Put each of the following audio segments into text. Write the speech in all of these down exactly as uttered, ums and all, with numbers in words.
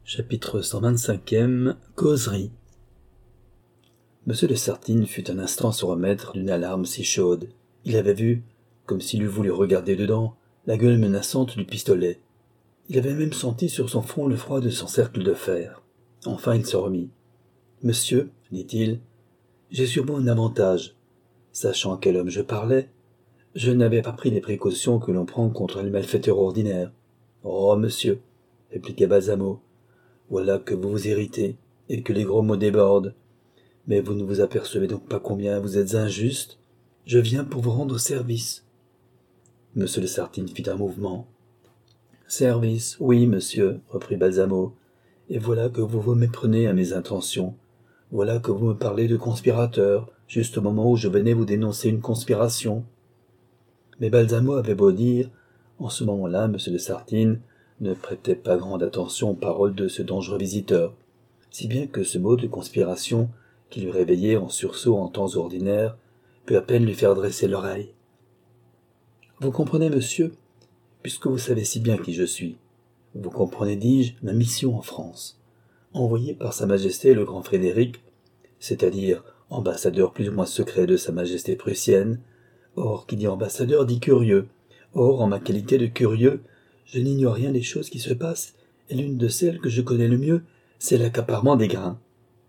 Chapitre cent vingt-cinquième. Causerie. Monsieur de Sartine fut un instant se remettre d'une alarme si chaude. Il avait vu, comme s'il eût voulu regarder dedans, la gueule menaçante du pistolet. Il avait même senti sur son front le froid de son cercle de fer. Enfin il se remit. « Monsieur, dit-il, j'ai sur moi un avantage. Sachant à quel homme je parlais, je n'avais pas pris les précautions que l'on prend contre les malfaiteurs ordinaires. »« Oh, monsieur, répliqua Balsamo, voilà que vous vous irritez, et que les gros mots débordent. Mais vous ne vous apercevez donc pas combien vous êtes injuste. Je viens pour vous rendre service. » Monsieur de Sartine fit un mouvement. « Service, oui, monsieur, reprit Balsamo, et voilà que vous vous méprenez à mes intentions. Voilà que vous me parlez de conspirateur, juste au moment où je venais vous dénoncer une conspiration. » Mais Balsamo avait beau dire, en ce moment-là, monsieur de Sartine ne prêtait pas grande attention aux paroles de ce dangereux visiteur, si bien que ce mot de conspiration, qui lui réveillait en sursaut en temps ordinaire, put à peine lui faire dresser l'oreille. « Vous comprenez, monsieur, puisque vous savez si bien qui je suis. Vous comprenez, dis-je, ma mission en France. Envoyé par Sa Majesté le Grand Frédéric, c'est-à-dire ambassadeur plus ou moins secret de Sa Majesté prussienne. Or, qui dit ambassadeur dit curieux. Or, en ma qualité de curieux, je n'ignore rien des choses qui se passent, et l'une de celles que je connais le mieux, c'est l'accaparement des grains. »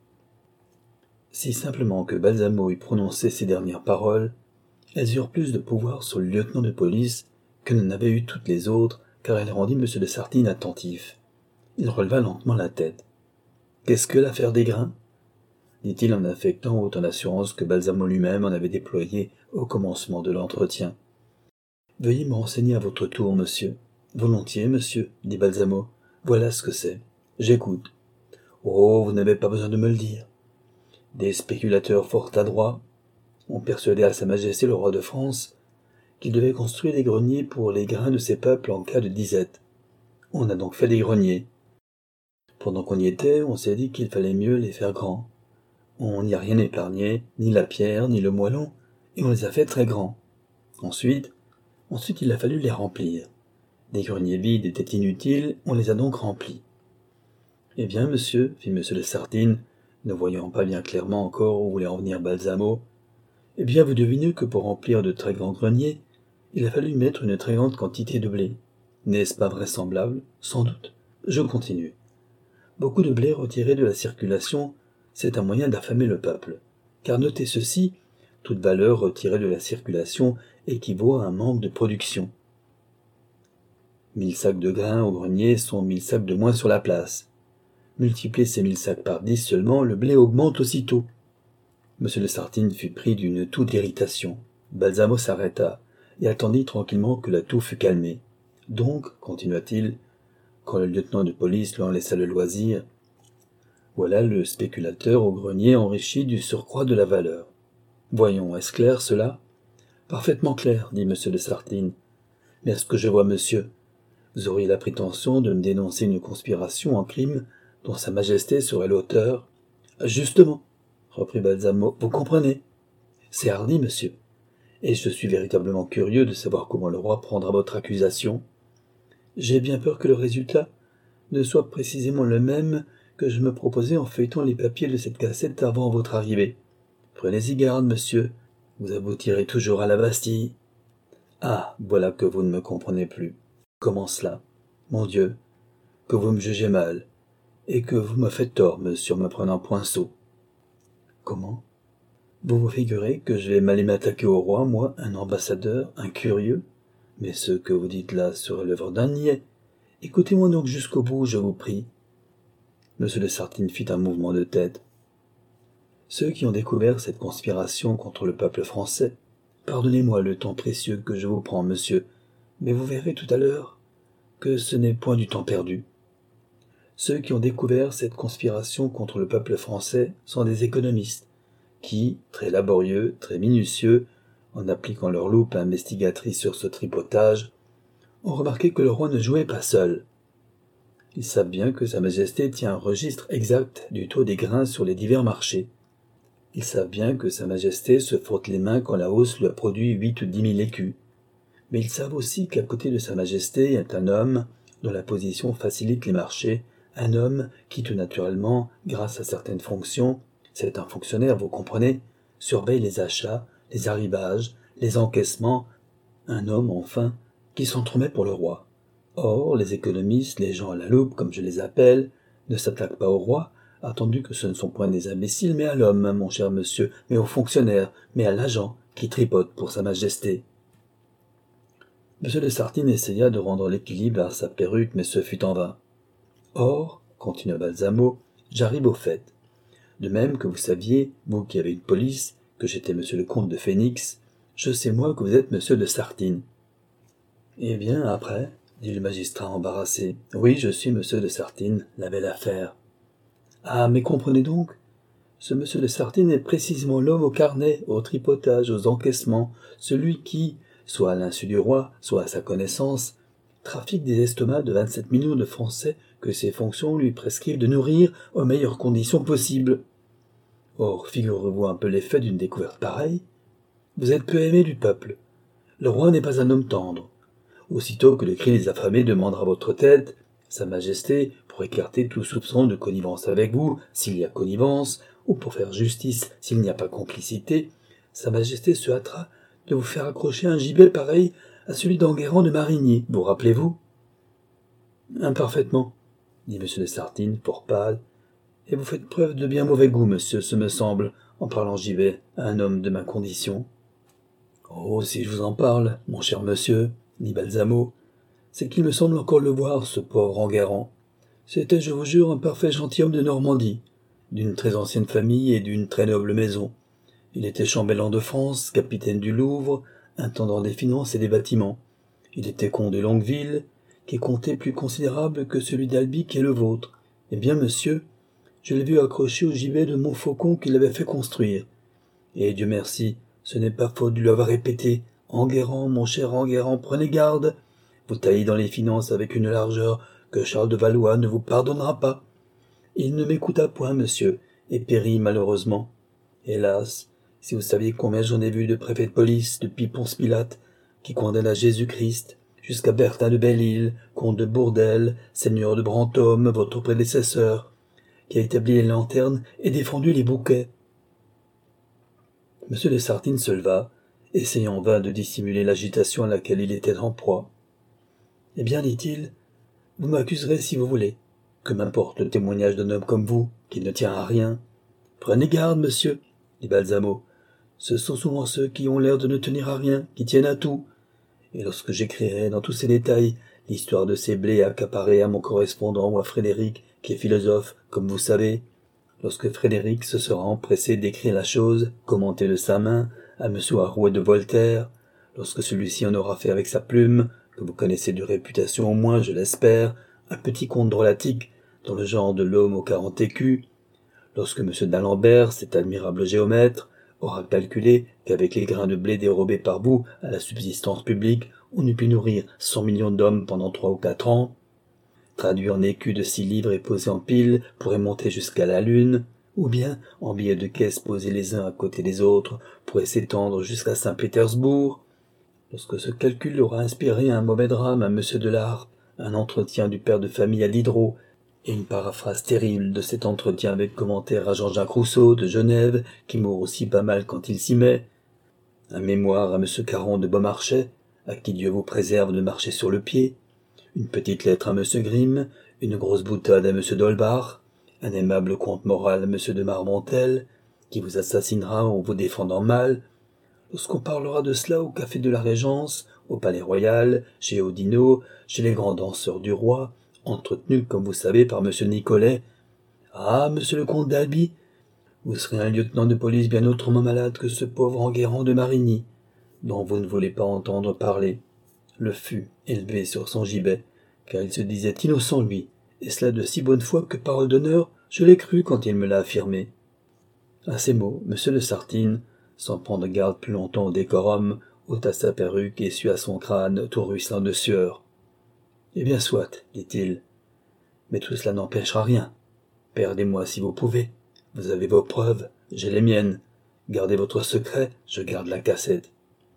Si simplement que Balsamo eût prononcé ces dernières paroles, elles eurent plus de pouvoir sur le lieutenant de police que n'en avaient eu toutes les autres, car elles rendit M. de Sartine attentif. Il releva lentement la tête. « Qu'est-ce que l'affaire des grains ?» dit-il en affectant autant d'assurance que Balsamo lui-même en avait déployé au commencement de l'entretien. « Veuillez me renseigner à votre tour, monsieur. »« Volontiers, monsieur, dit Balsamo. Voilà ce que c'est. J'écoute. »« Oh, vous n'avez pas besoin de me le dire. Des spéculateurs fort adroits ont persuadé à Sa Majesté le roi de France qu'il devait construire des greniers pour les grains de ses peuples en cas de disette. On a donc fait des greniers. Pendant qu'on y était, on s'est dit qu'il fallait mieux les faire grands. On n'y a rien épargné, ni la pierre, ni le moellon, et on les a fait très grands. Ensuite, ensuite il a fallu les remplir. Des greniers vides étaient inutiles, on les a donc remplis. « Eh bien, monsieur, fit monsieur de Sartine, ne voyant pas bien clairement encore où voulait en venir Balsamo, eh bien, vous devinez que pour remplir de très grands greniers, il a fallu mettre une très grande quantité de blé. N'est-ce pas vraisemblable? Sans doute. Je continue. Beaucoup de blé retiré de la circulation, c'est un moyen d'affamer le peuple. Car notez ceci, toute valeur retirée de la circulation équivaut à un manque de production. Mille sacs de grains au grenier sont mille sacs de moins sur la place. Multipliez ces mille sacs par dix seulement, le blé augmente aussitôt. » Monsieur de Sartine fut pris d'une toux d'irritation. Balsamo s'arrêta et attendit tranquillement que la toux fût calmée. « Donc, continua-t-il, quand le lieutenant de police lui en laissa le loisir, voilà le spéculateur au grenier enrichi du surcroît de la valeur. Voyons, est-ce clair cela ? » ?»« Parfaitement clair, dit monsieur de Sartine. Mais est-ce que je vois, monsieur ? Vous auriez la prétention de me dénoncer une conspiration en crime dont Sa Majesté serait l'auteur. »« Justement, reprit Balsamo, vous comprenez. C'est hardi, monsieur, et je suis véritablement curieux de savoir comment le roi prendra votre accusation. J'ai bien peur que le résultat ne soit précisément le même que je me proposais en feuilletant les papiers de cette cassette avant votre arrivée. Prenez-y garde, monsieur, vous aboutirez toujours à la Bastille. »« Ah, voilà que vous ne me comprenez plus. Comment cela ? Mon Dieu, que vous me jugez mal, et que vous me faites tort, monsieur, en me prenant Poinçot. »« Comment ? Vous vous figurez que je vais m'aller m'attaquer au roi, moi, un ambassadeur, un curieux ? Mais ce que vous dites là serait l'œuvre d'un niais. Écoutez-moi donc jusqu'au bout, je vous prie. » Monsieur de Sartine fit un mouvement de tête. « Ceux qui ont découvert cette conspiration contre le peuple français, pardonnez-moi le temps précieux que je vous prends, monsieur, mais vous verrez tout à l'heure que ce n'est point du temps perdu. Ceux qui ont découvert cette conspiration contre le peuple français sont des économistes, qui, très laborieux, très minutieux, en appliquant leur loupe investigatrice sur ce tripotage, ont remarqué que le roi ne jouait pas seul. Ils savent bien que Sa Majesté tient un registre exact du taux des grains sur les divers marchés. Ils savent bien que Sa Majesté se frotte les mains quand la hausse lui a produit huit ou dix mille écus. Mais ils savent aussi qu'à côté de Sa Majesté est un homme dont la position facilite les marchés, Un homme qui, tout naturellement, grâce à certaines fonctions, c'est un fonctionnaire, vous comprenez, surveille les achats, les arrivages, les encaissements, un homme, enfin, qui s'entremet pour le roi. Or, les économistes, les gens à la loupe, comme je les appelle, ne s'attaquent pas au roi, attendu que ce ne sont point des imbéciles, mais à l'homme, mon cher monsieur, mais au fonctionnaire, mais à l'agent, qui tripote pour sa majesté. Monsieur de Sartine essaya de rendre l'équilibre à sa perruque, mais ce fut en vain. Or, continua Balsamo, j'arrive au fait. De même que vous saviez, vous qui avez une police, que j'étais monsieur le comte de Phénix, je sais moi que vous êtes monsieur de Sartine. Eh bien, après, dit le magistrat embarrassé, oui, je suis monsieur de Sartine, la belle affaire. Ah, mais comprenez donc, ce monsieur de Sartine est précisément l'homme au carnet, au tripotage, aux encaissements, celui qui, soit à l'insu du roi, soit à sa connaissance, trafique des estomacs de vingt-sept millions de Français que ses fonctions lui prescrivent de nourrir aux meilleures conditions possibles. Or, figurez-vous un peu l'effet d'une découverte pareille. Vous êtes peu aimé du peuple. Le roi n'est pas un homme tendre. Aussitôt que le cri des affamés demandera votre tête, Sa Majesté, pour écarter tout soupçon de connivence avec vous, s'il y a connivence, ou pour faire justice s'il n'y a pas complicité, Sa Majesté se hâtera de vous faire accrocher un gibet pareil à celui d'Enguerrand de Marigny, vous rappelez-vous? Imparfaitement, dit M. de Sartine, fort pâle, et vous faites preuve de bien mauvais goût, monsieur, ce me semble, en parlant gibet à un homme de ma condition. Oh, si je vous en parle, mon cher monsieur, dit Balsamo, c'est qu'il me semble encore le voir, ce pauvre Enguerrand. C'était, je vous jure, un parfait gentilhomme de Normandie, d'une très ancienne famille et d'une très noble maison. Il était chambellan de France, capitaine du Louvre, intendant des finances et des bâtiments. Il était comte de Longueville, qui est comté plus considérable que celui d'Albi qui est le vôtre. Eh bien, monsieur, je l'ai vu accroché au gibet de Montfaucon qu'il avait fait construire. Et Dieu merci, ce n'est pas faute de lui avoir répété « Enguerrand, mon cher Enguerrand, prenez garde. Vous taillez dans les finances avec une largeur que Charles de Valois ne vous pardonnera pas. » Il ne m'écouta point, monsieur, et périt malheureusement. Hélas, si vous saviez combien j'en ai vu de préfets de police depuis Ponce Pilate, qui condamnent à Jésus-Christ, jusqu'à Bertin de Belle-Île, comte de Bourdelle, seigneur de Brantôme, votre prédécesseur, qui a établi les lanternes et défendu les bouquets. M. de Sartine se leva, essayant en vain de dissimuler l'agitation à laquelle il était en proie. « Eh bien, dit-il, vous m'accuserez si vous voulez. Que m'importe le témoignage d'un homme comme vous, qui ne tient à rien. Prenez garde, monsieur, dit Balsamo. Ce sont souvent ceux qui ont l'air de ne tenir à rien, qui tiennent à tout. Et lorsque j'écrirai dans tous ces détails l'histoire de ces blés accaparés à mon correspondant ou à Frédéric, qui est philosophe, comme vous savez, lorsque Frédéric se sera empressé d'écrire la chose, commentée de sa main, à M. Arouet de Voltaire, lorsque celui-ci en aura fait avec sa plume, que vous connaissez de réputation au moins, je l'espère, un petit conte drôlatique, dans le genre de l'homme aux quarante écus, lorsque M. d'Alembert, cet admirable géomètre, aura calculé qu'avec les grains de blé dérobés par vous à la subsistance publique, on eût pu nourrir cent millions d'hommes pendant trois ou quatre ans, traduit en écus de six livres et posé en piles pourrait monter jusqu'à la lune, ou bien en billets de caisse posés les uns à côté des autres pourrait s'étendre jusqu'à Saint-Pétersbourg, lorsque ce calcul aura inspiré un mauvais drame à M. de Larpe, un entretien du père de famille à Diderot, et une paraphrase terrible de cet entretien avec commentaire à Jean-Jacques Rousseau de Genève, qui mourra aussi pas mal quand il s'y met, un mémoire à M. Caron de Beaumarchais, à qui Dieu vous préserve de marcher sur le pied, une petite lettre à M. Grimm, une grosse boutade à M. d'Holbach, un aimable conte moral à M. de Marmontel, qui vous assassinera en vous défendant mal, lorsqu'on parlera de cela au café de la Régence, au Palais Royal, chez Oudinot, chez les grands danseurs du roi, entretenu, comme vous savez, par M. Nicolet. Ah, monsieur le comte d'Albi, vous serez un lieutenant de police bien autrement malade que ce pauvre Enguerrand de Marigny, dont vous ne voulez pas entendre parler. Le fut, élevé sur son gibet, car il se disait innocent, lui, et cela de si bonne foi que, parole d'honneur, je l'ai cru quand il me l'a affirmé. À ces mots, M. de Sartine, sans prendre garde plus longtemps au décorum, ôta sa perruque et essuya son crâne tout ruisselant de sueur. « Eh bien, soit, dit-il, mais tout cela n'empêchera rien. Perdez-moi si vous pouvez. Vous avez vos preuves, j'ai les miennes. Gardez votre secret, je garde la cassette. »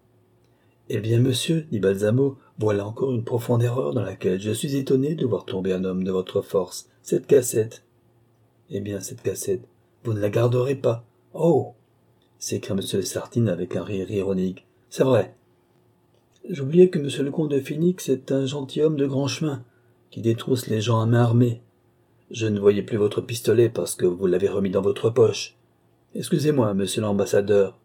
« Eh bien, monsieur, dit Balsamo, voilà encore une profonde erreur dans laquelle je suis étonné de voir tomber un homme de votre force, Cette cassette. Eh bien, cette cassette, vous ne la garderez pas. Oh! S'écria monsieur de Sartine avec un rire ironique. C'est vrai. J'oubliais que monsieur le comte de Phénix est un gentilhomme de grand chemin, qui détrousse les gens à main armée. Je ne voyais plus votre pistolet parce que vous l'avez remis dans votre poche. Excusez-moi, monsieur l'ambassadeur.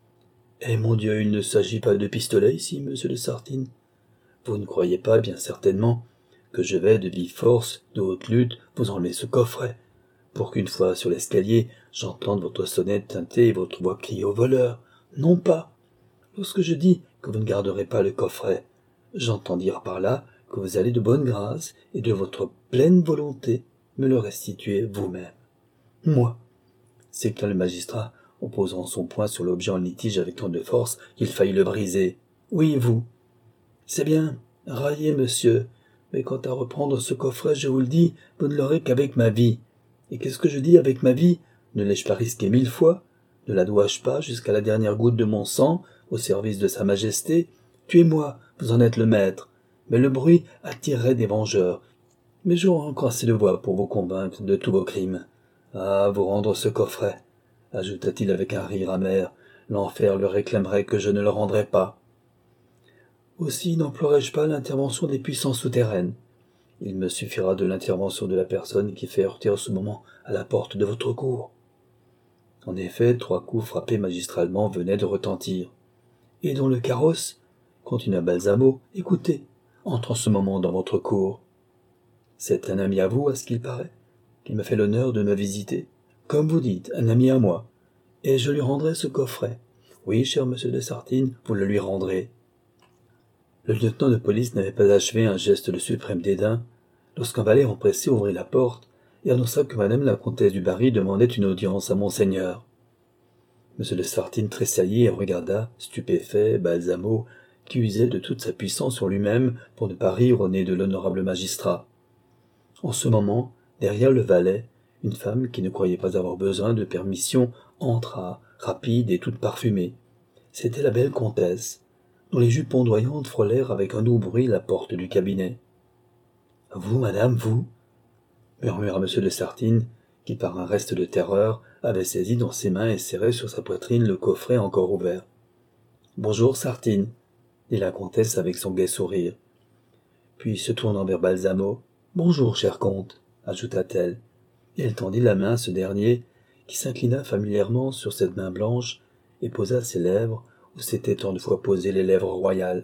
Eh mon Dieu, il ne s'agit pas de pistolet ici, monsieur de Sartine. Vous ne croyez pas, bien certainement, que je vais de vive force, de haute lutte, vous enlever ce coffret, pour qu'une fois sur l'escalier, j'entende votre sonnette teinter et votre voix crier au voleur. Non pas. Lorsque je dis que vous ne garderez pas le coffret, j'entends dire par là que vous allez de bonne grâce et de votre pleine volonté me le restituer vous-même. Moi, s'écria le magistrat, en posant son poing sur l'objet en litige avec tant de force qu'il faillit le briser. Oui, vous. C'est bien, raillez, monsieur, mais quant à reprendre ce coffret, je vous le dis, vous ne l'aurez qu'avec ma vie. Et qu'est-ce que je dis avec ma vie? Ne l'ai-je pas risqué mille fois? Ne la dois-je pas, jusqu'à la dernière goutte de mon sang, au service de sa majesté? Tuez-moi, vous en êtes le maître. Mais le bruit attirerait des vengeurs. Mais j'aurai encore assez de voix pour vous convaincre de tous vos crimes. Ah, vous rendre ce coffret, ajouta-t-il avec un rire amer, l'enfer le réclamerait que je ne le rendrais pas. Aussi n'emploierai-je pas l'intervention des puissances souterraines. Il me suffira de l'intervention de la personne qui fait heurter en ce moment à la porte de votre cour. En effet, trois coups frappés magistralement venaient de retentir. Et dans le carrosse, continua Balsamo, écoutez, entre en ce moment dans votre cour. C'est un ami à vous, à ce qu'il paraît, qui me fait l'honneur de me visiter. Comme vous dites, un ami à moi. Et je lui rendrai ce coffret. Oui, cher monsieur de Sartine, vous le lui rendrez. Le lieutenant de police n'avait pas achevé un geste de suprême dédain, lorsqu'un valet empressé ouvrit la porte et annonça que madame la comtesse du Barry demandait une audience à monseigneur. Monsieur de Sartine tressaillit et regarda, stupéfait, Balsamo, qui usait de toute sa puissance sur lui-même pour ne pas rire au nez de l'honorable magistrat. En ce moment, derrière le valet, une femme qui ne croyait pas avoir besoin de permission entra, rapide et toute parfumée. C'était la belle comtesse, dont les jupes ondoyantes frôlèrent avec un doux bruit la porte du cabinet. « Vous, madame, vous » murmura monsieur de Sartine, qui, par un reste de terreur, avait saisi dans ses mains et serré sur sa poitrine le coffret encore ouvert. « Bonjour, Sartine » dit la comtesse avec son gai sourire. Puis, se tournant vers Balsamo, « Bonjour, cher comte » ajouta-t-elle, et elle tendit la main à ce dernier, qui s'inclina familièrement sur cette main blanche et posa ses lèvres où s'étaient tant de fois posées les lèvres royales.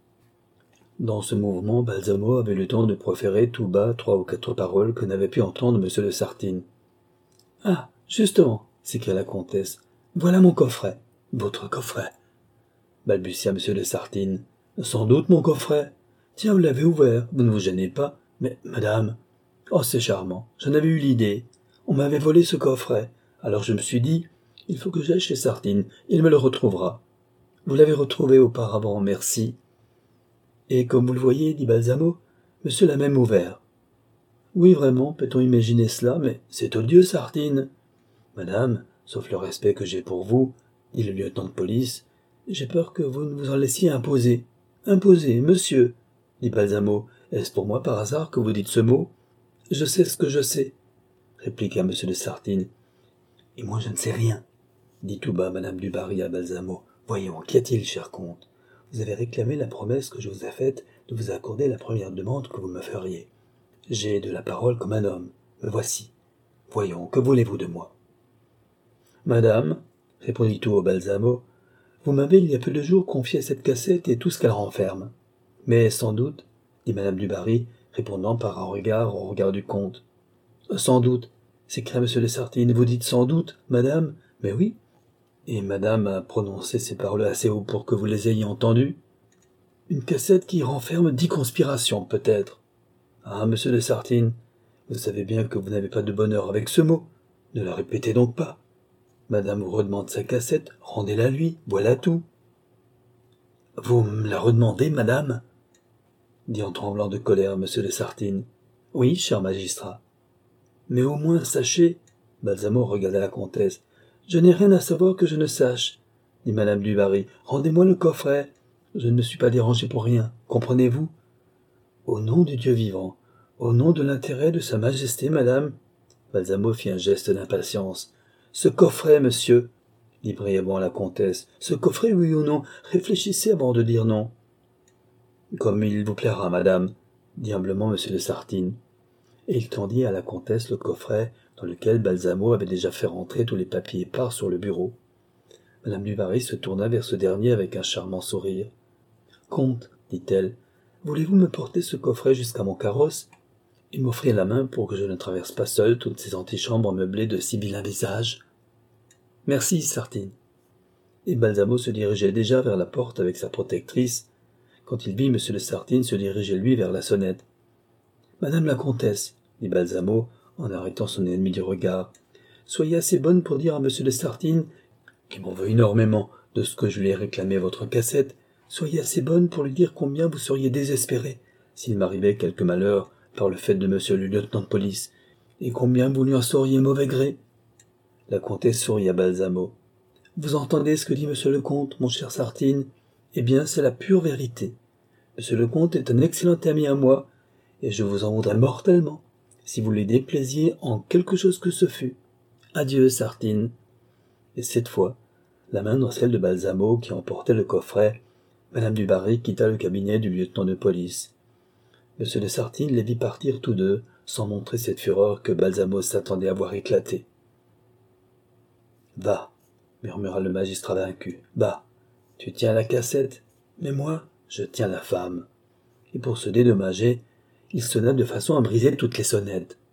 Dans ce mouvement, Balsamo avait le temps de proférer tout bas trois ou quatre paroles que n'avait pu entendre monsieur de Sartine. « Ah, justement » s'écria la comtesse, « voilà mon coffret. »« Votre coffret » balbutia monsieur de Sartine. « Sans doute mon coffret. Tiens, vous l'avez ouvert, vous ne vous gênez pas. Mais, madame... » « Oh, c'est charmant. J'en avais eu l'idée. On m'avait volé ce coffret. Alors je me suis dit, il faut que j'aille chez Sartine. Il me le retrouvera. Vous l'avez retrouvé auparavant, merci. Et comme vous le voyez, dit Balsamo, monsieur l'a même ouvert. Oui, vraiment, peut-on imaginer cela, mais c'est odieux, Sartine. Madame, sauf le respect que j'ai pour vous, dit le lieutenant de police, j'ai peur que vous ne vous en laissiez imposer. Imposer, monsieur, dit Balsamo. Est-ce pour moi par hasard que vous dites ce mot? Je sais ce que je sais, répliqua monsieur de Sartine. Et moi je ne sais rien, dit tout bas madame du Barry à Balsamo. Voyons, qu'y a-t-il, cher comte? Vous avez réclamé la promesse que je vous ai faite de vous accorder la première demande que vous me feriez. J'ai de la parole comme un homme. Me voici. Voyons, que voulez-vous de moi? Madame, répondit tout haut Balsamo, vous m'avez il y a peu de jours confié cette cassette et tout ce qu'elle renferme. Mais sans doute, dit madame du Barry, répondant par un regard au regard du comte. « Sans doute, s'écria monsieur de Sartine, vous dites sans doute, madame, mais oui. Et madame a prononcé ces paroles assez haut pour que vous les ayez entendues. Une cassette qui renferme dix conspirations, peut-être. Ah, monsieur de Sartine, vous savez bien que vous n'avez pas de bonheur avec ce mot. Ne la répétez donc pas. Madame vous redemande sa cassette, rendez-la lui, voilà tout. »« Vous me la redemandez, madame ?» dit en tremblant de colère monsieur de Sartine. « Oui, cher magistrat. »« Mais au moins, sachez... » Balsamo regarda la comtesse. « Je n'ai rien à savoir que je ne sache, » dit madame du Barry. « Rendez-moi le coffret. Je ne me suis pas dérangé pour rien, comprenez-vous ? Au nom du Dieu vivant, Au nom de l'intérêt de Sa Majesté, madame. Balsamo fit un geste d'impatience. Ce coffret, monsieur, dit brièvement la comtesse. Ce coffret, oui ou non? Réfléchissez avant de dire non. Comme il vous plaira, madame, dit humblement monsieur de Sartines. Et il tendit à la comtesse le coffret dans lequel Balsamo avait déjà fait rentrer tous les papiers épars sur le bureau. Madame du Barry se tourna vers ce dernier avec un charmant sourire. « Comte, dit-elle, voulez-vous me porter ce coffret jusqu'à mon carrosse et m'offrir la main pour que je ne traverse pas seul toutes ces antichambres meublées de si vilains visages ?»« Merci, Sartines. » Et Balsamo se dirigeait déjà vers la porte avec sa protectrice, quand il vit M. de Sartines se diriger lui vers la sonnette. « Madame la comtesse, » dit Balsamo, en arrêtant son ennemi du regard, « soyez assez bonne pour dire à M. de Sartines, qui m'en veut énormément de ce que je lui ai réclamé votre cassette, soyez assez bonne pour lui dire combien vous seriez désespéré s'il m'arrivait quelque malheur par le fait de monsieur le lieutenant de police, et combien vous lui en sauriez mauvais gré. » La comtesse sourit à Balsamo. « Vous entendez ce que dit monsieur le comte, mon cher Sartines? Eh bien, c'est la pure vérité. Monsieur le comte est un excellent ami à moi, et je vous en voudrais mortellement, si vous lui déplaisiez en quelque chose que ce fût. Adieu, Sartines. » Et cette fois, la main dans celle de Balsamo qui emportait le coffret, madame du Barry quitta le cabinet du lieutenant de police. Monsieur de Sartines les vit partir tous deux, sans montrer cette fureur que Balsamo s'attendait à voir éclater. « Va, murmura le magistrat vaincu, va, tu tiens la cassette, mais moi, je tiens la femme. » Et pour se dédommager, il sonna de façon à briser toutes les sonnettes.